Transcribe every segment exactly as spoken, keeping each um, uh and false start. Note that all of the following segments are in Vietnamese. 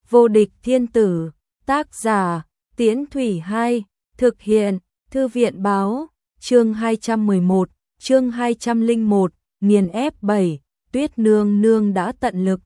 Vô địch thiên tử, tác giả, Tiễn Thủy hai, thực hiện, Thư viện báo, chương hai trăm mười một, chương hai trăm lẻ một, nghiền ép bảy, Tuyết nương nương đã tận lực.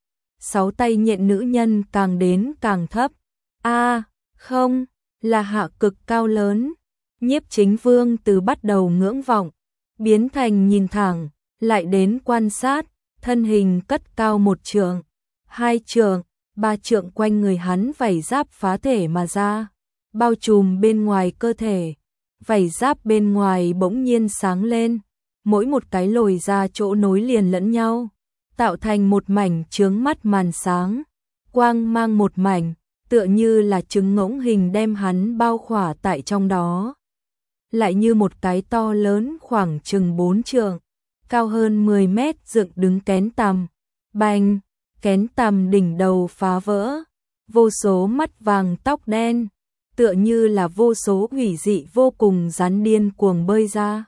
Sáu tay nhện nữ nhân càng đến càng thấp. A, không, là hạ cực cao lớn. Nhiếp Chính Vương từ bắt đầu ngưỡng vọng, biến thành nhìn thẳng, lại đến quan sát, thân hình cất cao một trượng, hai trượng, ba trượng, quanh người hắn vảy giáp phá thể mà ra, bao trùm bên ngoài cơ thể. Vảy giáp bên ngoài bỗng nhiên sáng lên, mỗi một cái lồi ra chỗ nối liền lẫn nhau, tạo thành một mảnh chướng mắt màn sáng, quang mang một mảnh, tựa như là trứng ngỗng hình đem hắn bao khỏa tại trong đó. Lại như một cái to lớn khoảng chừng bốn trượng, cao hơn mười mét dựng đứng kén tằm, bành, kén tằm đỉnh đầu phá vỡ, vô số mắt vàng tóc đen, tựa như là vô số hủy dị vô cùng rắn điên cuồng bơi ra.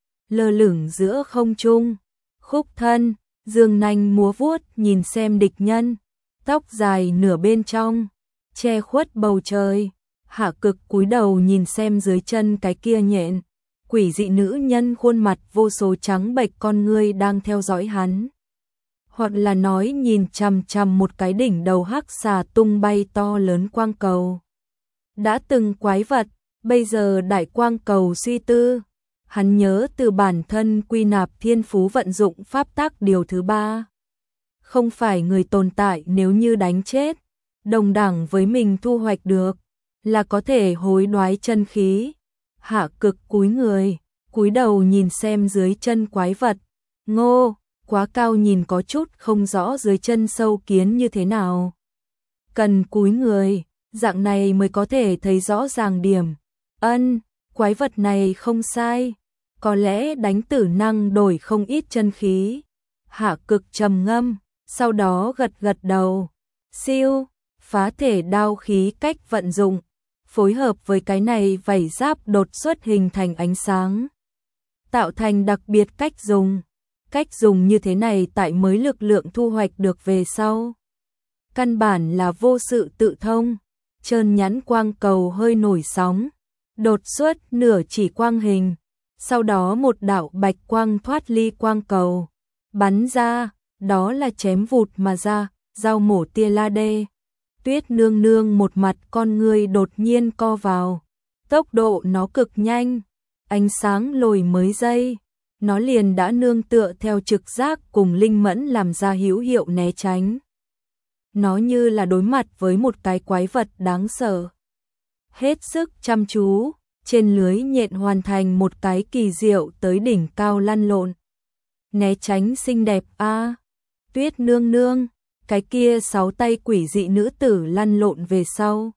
Lơ lửng giữa không trung, khúc thân, dương nanh múa vuốt nhìn xem địch nhân, tóc dài nửa bên trong, che khuất bầu trời. Hạ cực cúi đầu nhìn xem dưới chân cái kia nhện, quỷ dị nữ nhân khuôn mặt vô số trắng bệch con ngươi đang theo dõi hắn. Hoặc là nói nhìn chằm chằm một cái đỉnh đầu hắc xà tung bay to lớn quang cầu. Đã từng quái vật, bây giờ đại quang cầu suy tư. Hắn nhớ từ bản thân quy nạp thiên phú vận dụng pháp tắc điều thứ ba. Không phải người tồn tại nếu như đánh chết, đồng đẳng với mình thu hoạch được, là có thể hối đoái chân khí. Hạ cực cúi người, cúi đầu nhìn xem dưới chân quái vật. Ngô, quá cao nhìn có chút không rõ dưới chân sâu kiến như thế nào. Cần cúi người, dạng này mới có thể thấy rõ ràng điểm. Ân, quái vật này không sai, có lẽ đánh tử năng đổi không ít chân khí. Hạ cực trầm ngâm, sau đó gật gật đầu. Siêu, phá thể đao khí cách vận dụng, phối hợp với cái này vảy giáp đột xuất hình thành ánh sáng, tạo thành đặc biệt cách dùng. Cách dùng như thế này tại mới lực lượng thu hoạch được về sau, căn bản là vô sự tự thông. Trơn nhẵn quang cầu hơi nổi sóng, đột xuất nửa chỉ quang hình, sau đó một đạo bạch quang thoát ly quang cầu, bắn ra, đó là chém vụt mà ra, dao mổ tia laser. Tuyết nương nương một mặt con ngươi đột nhiên co vào, tốc độ nó cực nhanh, ánh sáng lồi mấy giây, nó liền đã nương tựa theo trực giác cùng linh mẫn làm ra hữu hiệu né tránh. Nó như là đối mặt với một cái quái vật đáng sợ. Hết sức chăm chú, trên lưới nhện hoàn thành một cái kỳ diệu tới đỉnh cao lăn lộn. Né tránh xinh đẹp a, à. Tuyết nương nương, cái kia sáu tay quỷ dị nữ tử lăn lộn về sau.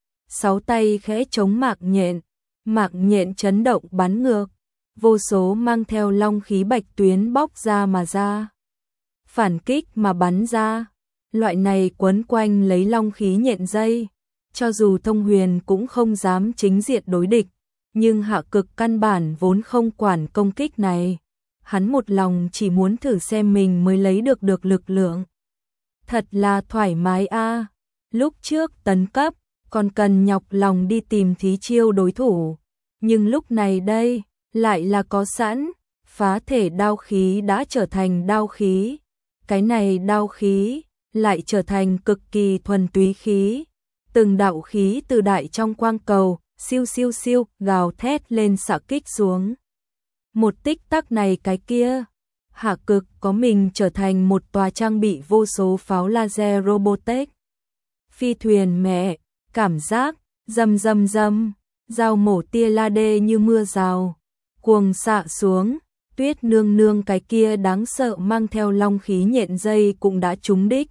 Sáu tay khẽ chống mạc nhện, mạc nhện chấn động bắn ngược, vô số mang theo long khí bạch tuyến bóc ra mà ra. Phản kích mà bắn ra, loại này quấn quanh lấy long khí nhện dây, cho dù thông huyền cũng không dám chính diện đối địch, nhưng hạ cực căn bản vốn không quản công kích này. Hắn một lòng chỉ muốn thử xem mình mới lấy được được lực lượng. Thật là thoải mái a. À. Lúc trước tấn cấp, còn cần nhọc lòng đi tìm thí chiêu đối thủ. Nhưng lúc này đây, lại là có sẵn, phá thể đao khí đã trở thành đao khí. Cái này đao khí, lại trở thành cực kỳ thuần túy khí. Từng đạo khí từ đại trong quang cầu, siêu siêu siêu, gào thét lên xạ kích xuống. Một tích tắc này cái kia, hạ cực có mình trở thành một tòa trang bị vô số pháo laser Robotech. Phi thuyền mẹ, cảm giác, rầm rầm rầm, dao mổ tia laser như mưa rào, cuồng xạ xuống. Tuyết nương nương cái kia đáng sợ mang theo long khí nhện dây cũng đã trúng đích.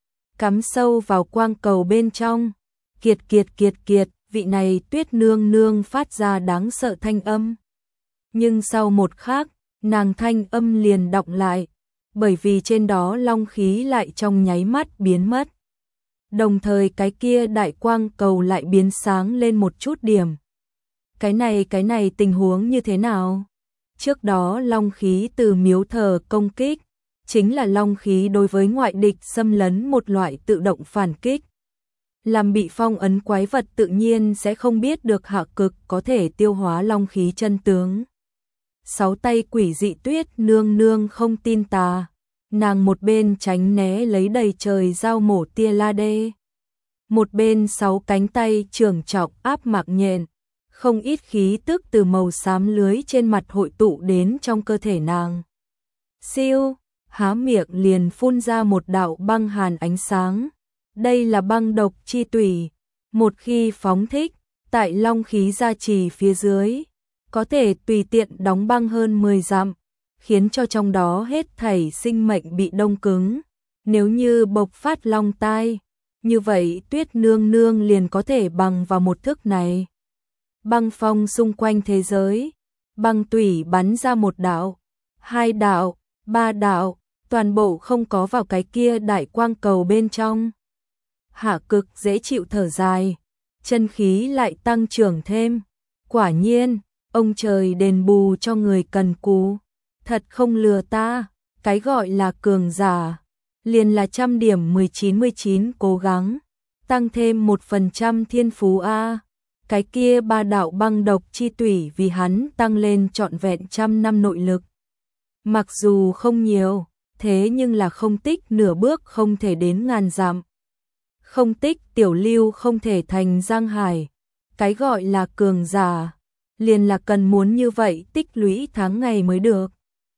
Cắm sâu vào quang cầu bên trong, kiệt kiệt kiệt kiệt, vị này tuyết nương nương phát ra đáng sợ thanh âm. Nhưng sau một khắc, nàng thanh âm liền đọng lại, bởi vì trên đó long khí lại trong nháy mắt biến mất. Đồng thời cái kia đại quang cầu lại biến sáng lên một chút điểm. Cái này cái này tình huống như thế nào? Trước đó long khí từ miếu thờ công kích, chính là long khí đối với ngoại địch xâm lấn một loại tự động phản kích, làm bị phong ấn quái vật tự nhiên sẽ không biết được Hạ Cực có thể tiêu hóa long khí chân tướng. Sáu tay quỷ dị Tuyết Nương Nương không tin tà, nàng một bên tránh né lấy đầy trời dao mổ tia la đê, một bên sáu cánh tay trường chọc áp mạc nhện, không ít khí tức từ màu xám lưới trên mặt hội tụ đến trong cơ thể nàng. Siêu, há miệng liền phun ra một đạo băng hàn ánh sáng. Đây là băng độc chi tủy, một khi phóng thích, tại long khí gia trì phía dưới, có thể tùy tiện đóng băng hơn mười dặm, khiến cho trong đó hết thảy sinh mệnh bị đông cứng. Nếu như bộc phát long tai, như vậy Tuyết Nương Nương liền có thể bằng vào một thức này. Băng phong xung quanh thế giới, băng tủy bắn ra một đạo, hai đạo, ba đạo, toàn bộ không có vào cái kia đại quang cầu bên trong. Hạ Cực dễ chịu thở dài, chân khí lại tăng trưởng thêm. Quả nhiên, ông trời đền bù cho người cần cù, thật không lừa ta, cái gọi là cường giả, liền là trăm điểm mười chín mười chín cố gắng, tăng thêm một phần trăm thiên phú a. Cái kia ba đạo băng độc chi tủy vì hắn tăng lên trọn vẹn trăm năm nội lực. Mặc dù không nhiều, thế nhưng là không tích nửa bước không thể đến ngàn dặm. Không tích tiểu lưu không thể thành giang hải. Cái gọi là cường giả, liền là cần muốn như vậy tích lũy tháng ngày mới được.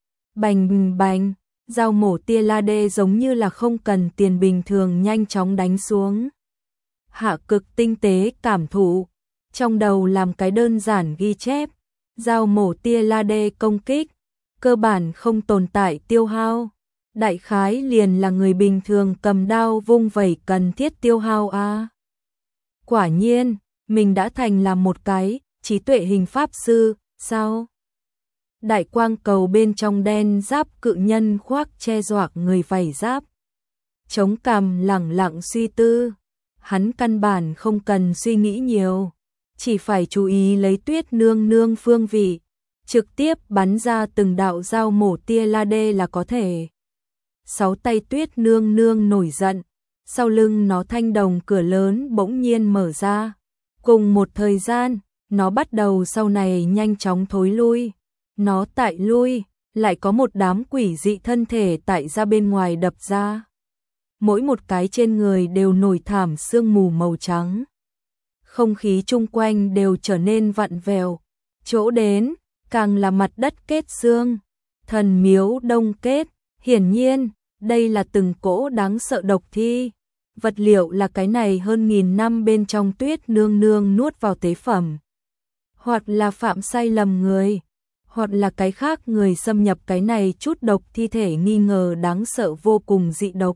Bành bành, dao mổ tia la đê giống như là không cần tiền bình thường nhanh chóng đánh xuống. Hạ Cực tinh tế cảm thụ, trong đầu làm cái đơn giản ghi chép, dao mổ tia la đê công kích, cơ bản không tồn tại tiêu hao. Đại khái liền là người bình thường cầm đao vung vẩy cần thiết tiêu hao a. Quả nhiên, mình đã thành là một cái trí tuệ hình pháp sư, sao? Đại quang cầu bên trong đen giáp cự nhân khoác che doạc người vảy giáp. Chống cằm lẳng lặng suy tư, hắn căn bản không cần suy nghĩ nhiều, chỉ phải chú ý lấy Tuyết Nương Nương phương vị, trực tiếp bắn ra từng đạo dao mổ tia la đê là có thể. Sáu tay Tuyết Nương Nương nổi giận, sau lưng nó thanh đồng cửa lớn bỗng nhiên mở ra. Cùng một thời gian, nó bắt đầu sau này nhanh chóng thối lui. Nó tại lui, lại có một đám quỷ dị thân thể tại ra bên ngoài đập ra. Mỗi một cái trên người đều nổi thảm sương mù màu trắng. Không khí chung quanh đều trở nên vặn vẹo, chỗ đến, càng là mặt đất kết xương, thần miếu đông kết. Hiển nhiên, đây là từng cỗ đáng sợ độc thi. Vật liệu là cái này hơn nghìn năm bên trong Tuyết Nương Nương nuốt vào tế phẩm. Hoặc là phạm sai lầm người, hoặc là cái khác người xâm nhập cái này chút độc thi thể nghi ngờ đáng sợ vô cùng dị độc.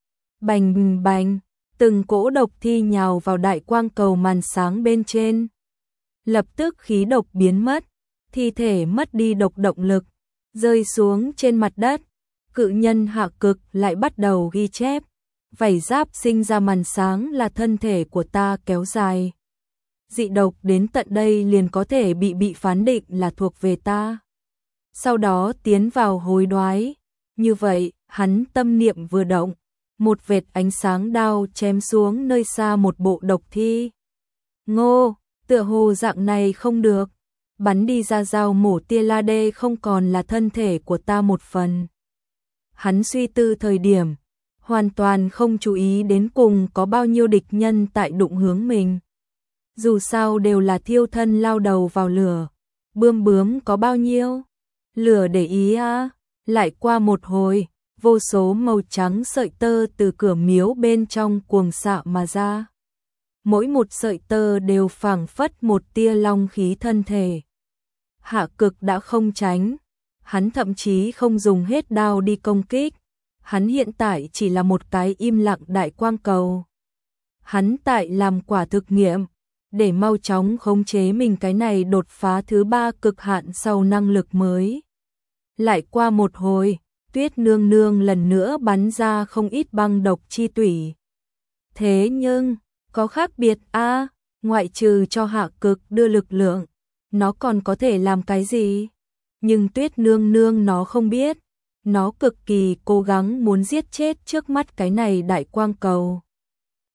Bành bành, từng cỗ độc thi nhào vào đại quang cầu màn sáng bên trên. Lập tức khí độc biến mất, thi thể mất đi độc động lực, rơi xuống trên mặt đất. Cự nhân Hạ Cực lại bắt đầu ghi chép, vảy giáp sinh ra màn sáng là thân thể của ta kéo dài. Dị độc đến tận đây liền có thể bị bị phán định là thuộc về ta. Sau đó tiến vào hối đoái. Như vậy, hắn tâm niệm vừa động, một vệt ánh sáng đao chém xuống nơi xa một bộ độc thi. Ngô, tựa hồ dạng này không được. Bắn đi ra dao mổ tia la đê không còn là thân thể của ta một phần. Hắn suy tư thời điểm, hoàn toàn không chú ý đến cùng có bao nhiêu địch nhân tại đụng hướng mình. Dù sao đều là thiêu thân lao đầu vào lửa, bươm bướm có bao nhiêu? Lửa để ý á, lại qua một hồi, vô số màu trắng sợi tơ từ cửa miếu bên trong cuồng xạ mà ra. Mỗi một sợi tơ đều phảng phất một tia long khí thân thể. Hạ Cực đã không tránh, hắn thậm chí không dùng hết đao đi công kích. Hắn hiện tại chỉ là một cái im lặng đại quang cầu. Hắn tại làm quả thực nghiệm, để mau chóng khống chế mình cái này đột phá thứ ba cực hạn sau năng lực mới. Lại qua một hồi, Tuyết Nương Nương lần nữa bắn ra không ít băng độc chi tủy. Thế nhưng, có khác biệt a, ngoại trừ cho Hạ Cực đưa lực lượng, nó còn có thể làm cái gì? Nhưng Tuyết Nương Nương nó không biết, nó cực kỳ cố gắng muốn giết chết trước mắt cái này đại quang cầu.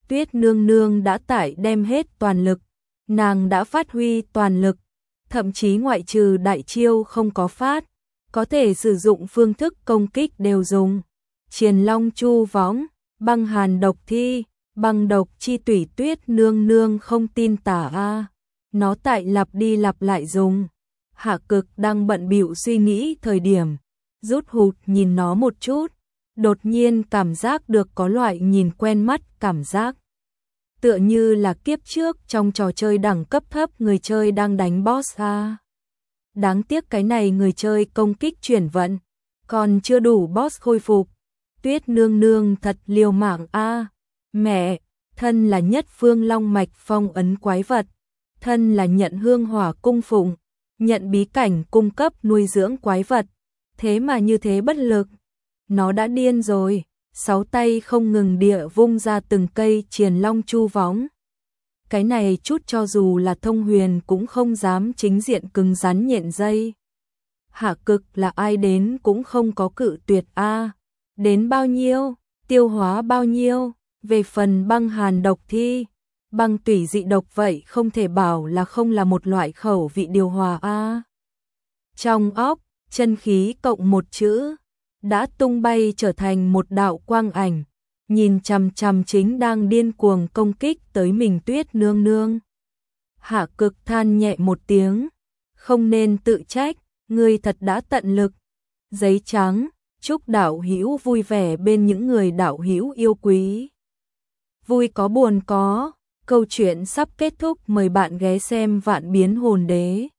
Tuyết Nương Nương đã tải đem hết toàn lực, nàng đã phát huy toàn lực, thậm chí ngoại trừ đại chiêu không có phát, có thể sử dụng phương thức công kích đều dùng. Triền Long Chu Võng, băng hàn độc thi, băng độc chi tủy. Tuyết Nương Nương không tin tả a, nó tại lặp đi lặp lại dùng. Hạ Cực đang bận bịu suy nghĩ thời điểm, rút hụt nhìn nó một chút, đột nhiên cảm giác được có loại nhìn quen mắt cảm giác. Tựa như là kiếp trước trong trò chơi đẳng cấp thấp người chơi đang đánh boss a. Đáng tiếc cái này người chơi công kích chuyển vận, còn chưa đủ boss khôi phục. Tuyết Nương Nương thật liều mạng a. Mẹ, thân là nhất phương long mạch phong ấn quái vật, thân là nhận hương hỏa cung phụng, nhận bí cảnh cung cấp nuôi dưỡng quái vật, thế mà như thế bất lực. Nó đã điên rồi, sáu tay không ngừng địa vung ra từng cây Triền Long Chu Võng. Cái này chút cho dù là thông huyền cũng không dám chính diện cứng rắn nhện dây. Hạ Cực là ai đến cũng không có cự tuyệt a. Đến bao nhiêu, tiêu hóa bao nhiêu. Về phần băng hàn độc thi, băng tủy dị độc vậy không thể bảo là không là một loại khẩu vị điều hòa a. Trong óc, chân khí cộng một chữ, đã tung bay trở thành một đạo quang ảnh, nhìn chằm chằm chính đang điên cuồng công kích tới mình Tuyết Nương Nương. Hạ Cực than nhẹ một tiếng, không nên tự trách, ngươi thật đã tận lực. Giấy trắng, chúc đạo hữu vui vẻ bên những người đạo hữu yêu quý. Vui có buồn có, câu chuyện sắp kết thúc, mời bạn ghé xem Vạn Biến Hồn Đế.